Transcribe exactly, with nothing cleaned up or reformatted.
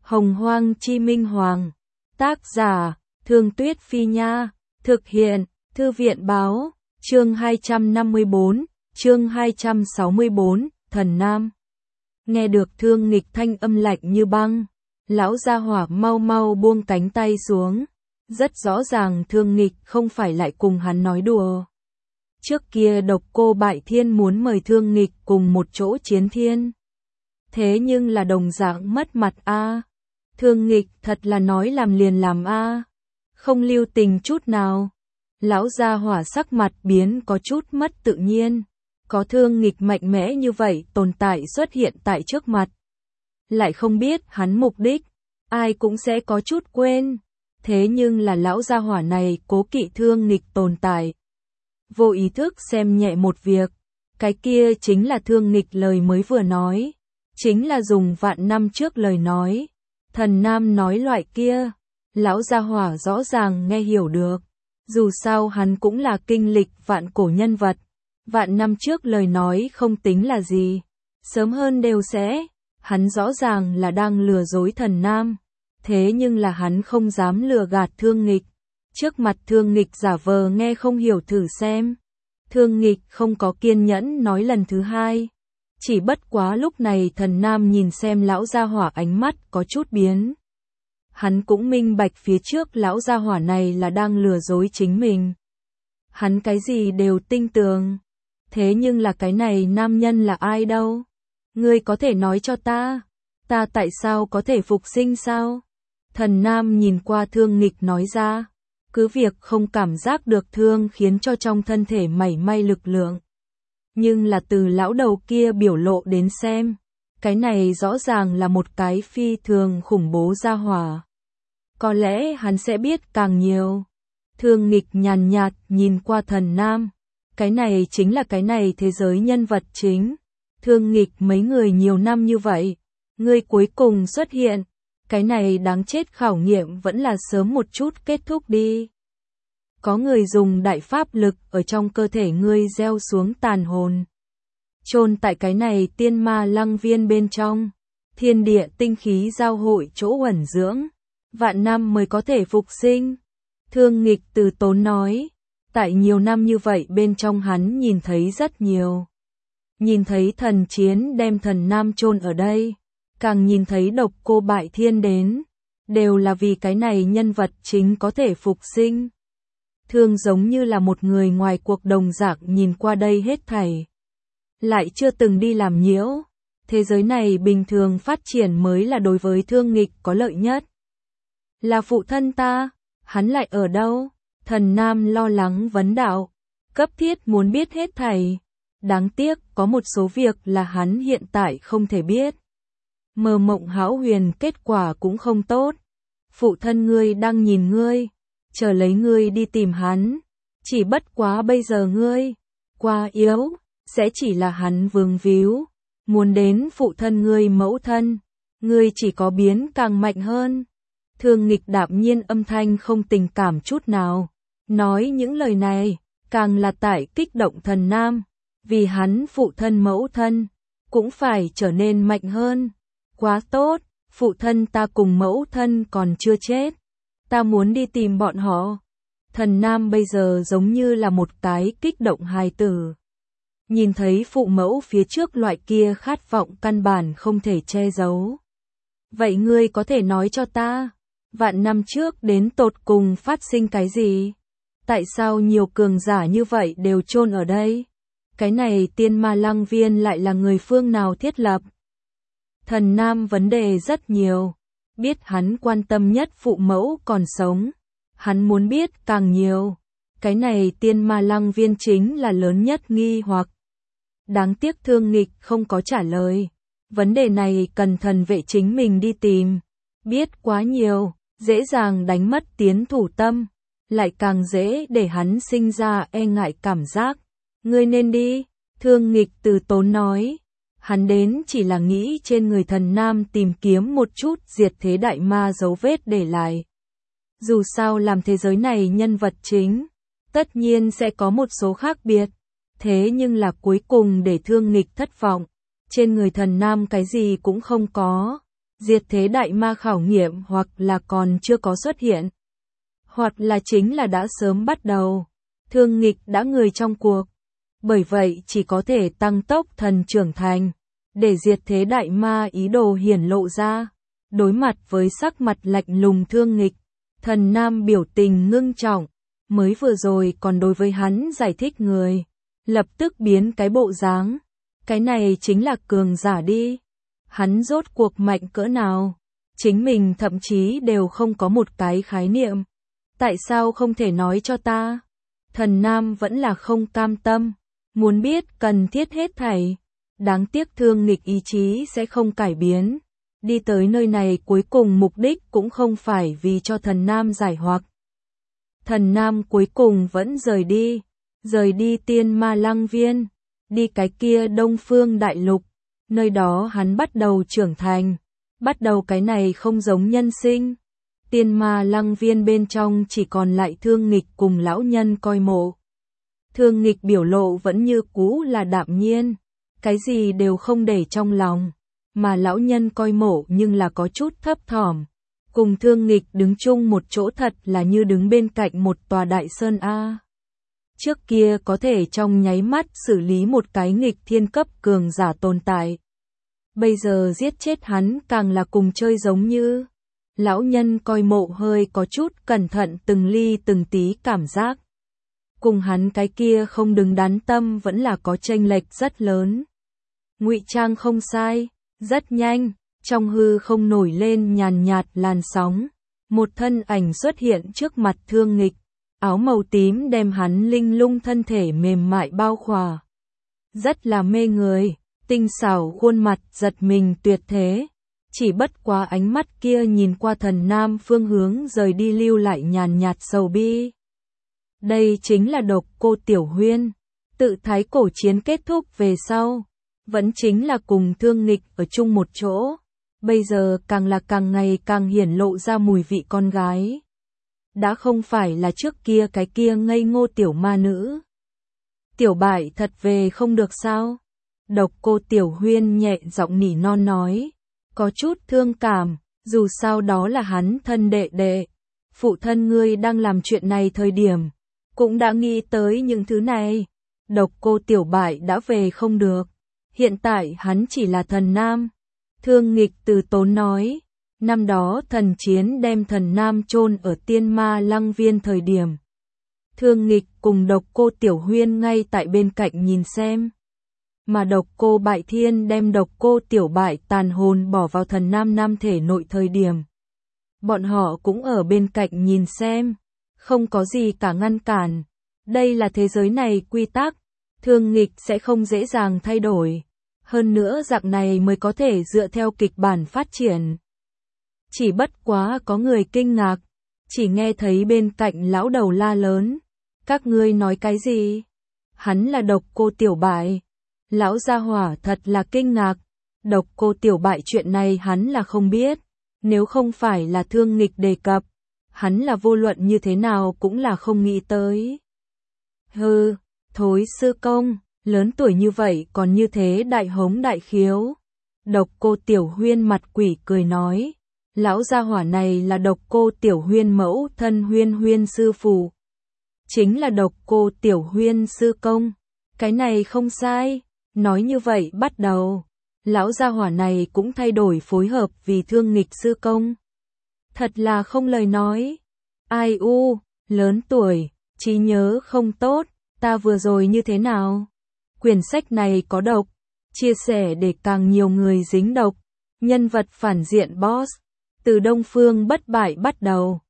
Hồng Hoang Chi Minh Hoàng. Tác giả, Thương Tuyết Phi Nha. Thực hiện, Thư viện Báo. Chương hai trăm năm mươi bốn, chương hai trăm sáu mươi bốn, Thần Nam. Nghe được Thương Nghịch thanh âm lạnh như băng, lão gia hỏa mau mau buông cánh tay xuống. Rất rõ ràng Thương Nghịch không phải lại cùng hắn nói đùa. Trước kia Độc Cô Bại Thiên muốn mời Thương Nghịch cùng một chỗ chiến thiên. Thế nhưng là đồng dạng mất mặt a. À. Thương Nghịch thật là nói làm liền làm a, à. Không lưu tình chút nào. Lão gia hỏa sắc mặt biến có chút mất tự nhiên. Có Thương Nghịch mạnh mẽ như vậy tồn tại xuất hiện tại trước mặt. Lại không biết hắn mục đích, ai cũng sẽ có chút quên. Thế nhưng là lão gia hỏa này cố kỵ Thương Nghịch tồn tại. Vô ý thức xem nhẹ một việc, cái kia chính là Thương Nghịch lời mới vừa nói. Chính là dùng vạn năm trước lời nói. Thần Nam nói loại kia, lão gia hỏa rõ ràng nghe hiểu được. Dù sao hắn cũng là kinh lịch vạn cổ nhân vật. Vạn năm trước lời nói không tính là gì. Sớm hơn đều sẽ. Hắn rõ ràng là đang lừa dối Thần Nam. Thế nhưng là hắn không dám lừa gạt Thương Nghịch. Trước mặt Thương Nghịch giả vờ nghe không hiểu thử xem. Thương Nghịch không có kiên nhẫn nói lần thứ hai. Chỉ bất quá lúc này Thần Nam nhìn xem lão gia hỏa ánh mắt có chút biến. Hắn cũng minh bạch phía trước lão gia hỏa này là đang lừa dối chính mình. Hắn cái gì đều tin tưởng. Thế nhưng là cái này nam nhân là ai đâu? Ngươi có thể nói cho ta, ta tại sao có thể phục sinh sao? Thần Nam nhìn qua Thương Nghịch nói ra, cứ việc không cảm giác được thương khiến cho trong thân thể mảy may lực lượng. Nhưng là từ lão đầu kia biểu lộ đến xem, cái này rõ ràng là một cái phi thường khủng bố gia hỏa. Có lẽ hắn sẽ biết càng nhiều. Thương Nghịch nhàn nhạt nhìn qua Thần Nam, cái này chính là cái này thế giới nhân vật chính. Thương Nghịch mấy người nhiều năm như vậy, ngươi cuối cùng xuất hiện, cái này đáng chết khảo nghiệm vẫn là sớm một chút kết thúc đi. Có người dùng đại pháp lực ở trong cơ thể ngươi gieo xuống tàn hồn. Chôn tại cái này tiên ma lăng viên bên trong, thiên địa tinh khí giao hội chỗ ẩn dưỡng, vạn năm mới có thể phục sinh. Thương Nghịch từ tốn nói, tại nhiều năm như vậy bên trong hắn nhìn thấy rất nhiều. Nhìn thấy thần chiến đem Thần Nam chôn ở đây, càng nhìn thấy Độc Cô Bại Thiên đến, đều là vì cái này nhân vật chính có thể phục sinh. Thương giống như là một người ngoài cuộc đồng dạng nhìn qua đây hết thảy. Lại chưa từng đi làm nhiễu, thế giới này bình thường phát triển mới là đối với Thương Nghịch có lợi nhất. Là phụ thân ta, hắn lại ở đâu? Thần Nam lo lắng vấn đạo, cấp thiết muốn biết hết thảy. Đáng tiếc có một số việc là hắn hiện tại không thể biết. Mơ mộng hão huyền kết quả cũng không tốt. Phụ thân ngươi đang nhìn ngươi, chờ lấy ngươi đi tìm hắn. Chỉ bất quá bây giờ ngươi quá yếu, sẽ chỉ là hắn vương víu. Muốn đến phụ thân ngươi mẫu thân, ngươi chỉ có biến càng mạnh hơn. Thương Nghịch đạm nhiên âm thanh không tình cảm chút nào. Nói những lời này, càng là tại kích động Thần Nam. Vì hắn phụ thân mẫu thân, cũng phải trở nên mạnh hơn. Quá tốt, phụ thân ta cùng mẫu thân còn chưa chết. Ta muốn đi tìm bọn họ. Thần Nam bây giờ giống như là một cái kích động hài tử. Nhìn thấy phụ mẫu phía trước loại kia khát vọng căn bản không thể che giấu. Vậy ngươi có thể nói cho ta, vạn năm trước đến tột cùng phát sinh cái gì? Tại sao nhiều cường giả như vậy đều chôn ở đây? Cái này tiên ma lăng viên lại là người phương nào thiết lập? Thần Nam vấn đề rất nhiều. Biết hắn quan tâm nhất phụ mẫu còn sống. Hắn muốn biết càng nhiều. Cái này tiên ma lăng viên chính là lớn nhất nghi hoặc. Đáng tiếc Thương Nghịch không có trả lời. Vấn đề này cần thần vệ chính mình đi tìm. Biết quá nhiều, dễ dàng đánh mất tiến thủ tâm. Lại càng dễ để hắn sinh ra e ngại cảm giác. Ngươi nên đi, Thương Nghịch từ tốn nói. Hắn đến chỉ là nghĩ trên người Thần Nam tìm kiếm một chút diệt thế đại ma dấu vết để lại. Dù sao làm thế giới này nhân vật chính, tất nhiên sẽ có một số khác biệt. Thế nhưng là cuối cùng để Thương Nghịch thất vọng. Trên người Thần Nam cái gì cũng không có. diệt thế đại ma khảo nghiệm hoặc là còn chưa có xuất hiện, hoặc là chính là đã sớm bắt đầu. Thương nghịch đã người trong cuộc, bởi vậy chỉ có thể tăng tốc thần trưởng thành, để diệt thế đại ma ý đồ hiển lộ ra. Đối mặt với sắc mặt lạnh lùng Thương nghịch, Thần Nam biểu tình ngưng trọng, mới vừa rồi còn đối với hắn giải thích người, lập tức biến cái bộ dáng, cái này chính là cường giả đi. Hắn rốt cuộc mạnh cỡ nào, chính mình thậm chí đều không có một cái khái niệm. Tại sao không thể nói cho ta? Thần Nam vẫn là không cam tâm, muốn biết cần thiết hết thảy. Đáng tiếc Thương nghịch ý chí sẽ không cải biến. Đi tới nơi này cuối cùng mục đích cũng không phải vì cho Thần Nam giải hoặc. Thần Nam cuối cùng vẫn rời đi, rời đi Tiên Ma Lăng Viên, đi cái kia Đông Phương Đại Lục. Nơi đó hắn bắt đầu trưởng thành, bắt đầu cái này không giống nhân sinh. Tiên Ma Lăng Viên bên trong chỉ còn lại Thương nghịch cùng lão nhân coi mộ. Thương nghịch biểu lộ vẫn như cũ là đạm nhiên, cái gì đều không để trong lòng, mà lão nhân coi mộ nhưng là có chút thấp thỏm. Cùng Thương nghịch đứng chung một chỗ thật là như đứng bên cạnh một tòa đại sơn A. Trước kia có thể trong nháy mắt xử lý một cái nghịch thiên cấp cường giả tồn tại. Bây giờ giết chết hắn càng là cùng chơi giống như. Lão nhân coi mộ hơi có chút cẩn thận từng ly từng tí cảm giác. Cùng hắn cái kia không đứng đắn tâm vẫn là có chênh lệch rất lớn. Ngụy trang không sai, rất nhanh, trong hư không nổi lên nhàn nhạt làn sóng. Một thân ảnh xuất hiện trước mặt Thương nghịch, áo màu tím đem hắn linh lung thân thể mềm mại bao khỏa. Rất là mê người, tinh xảo khuôn mặt giật mình tuyệt thế. Chỉ bất quá ánh mắt kia nhìn qua Thần Nam phương hướng rời đi lưu lại nhàn nhạt sầu bi. Đây chính là Độc Cô Tiểu Huyên. Tự thái cổ chiến kết thúc về sau, vẫn chính là cùng Thương nghịch ở chung một chỗ. Bây giờ càng là càng ngày càng hiển lộ ra mùi vị con gái. Đã không phải là trước kia cái kia ngây ngô tiểu ma nữ. Tiểu bại thật về không được sao? Độc Cô Tiểu Huyên nhẹ giọng nỉ non nói. Có chút thương cảm, dù sao đó là hắn thân đệ đệ. Phụ thân ngươi đang làm chuyện này thời điểm, cũng đã nghĩ tới những thứ này. Độc Cô Tiểu bại đã về không được. Hiện tại hắn chỉ là Thần Nam. Thương nghịch từ tốn nói. Năm đó thần chiến đem Thần Nam chôn ở Tiên Ma Lăng Viên thời điểm. Thương nghịch cùng Độc Cô Tiểu Huyên ngay tại bên cạnh nhìn xem. Mà Độc Cô Bại Thiên đem Độc Cô Tiểu bại tàn hồn bỏ vào Thần Nam Nam thể nội thời điểm. Bọn họ cũng ở bên cạnh nhìn xem. Không có gì cả ngăn cản. Đây là thế giới này quy tắc. Thương nghịch sẽ không dễ dàng thay đổi. Hơn nữa dạng này mới có thể dựa theo kịch bản phát triển. Chỉ bất quá có người kinh ngạc. Chỉ nghe thấy bên cạnh lão đầu la lớn. Các ngươi nói cái gì? Hắn là Độc Cô Tiểu bại. Lão gia hỏa thật là kinh ngạc. Độc Cô Tiểu bại chuyện này hắn là không biết. Nếu không phải là Thương nghịch đề cập, hắn là vô luận như thế nào cũng là không nghĩ tới. Hừ, thối sư công, lớn tuổi như vậy còn như thế đại hống đại khiếu. Độc Cô Tiểu Huyên mặt quỷ cười nói. Lão gia hỏa này là Độc Cô Tiểu Huyên mẫu thân Huyên Huyên sư phụ. Chính là Độc Cô Tiểu Huyên sư công. Cái này không sai. Nói như vậy bắt đầu. Lão gia hỏa này cũng thay đổi phối hợp vì Thương nghịch sư công. Thật là không lời nói. Ai u, lớn tuổi, trí nhớ không tốt, ta vừa rồi như thế nào? Quyển sách này có độc, chia sẻ để càng nhiều người dính độc. Nhân vật phản diện boss, từ Đông Phương Bất Bại bắt đầu,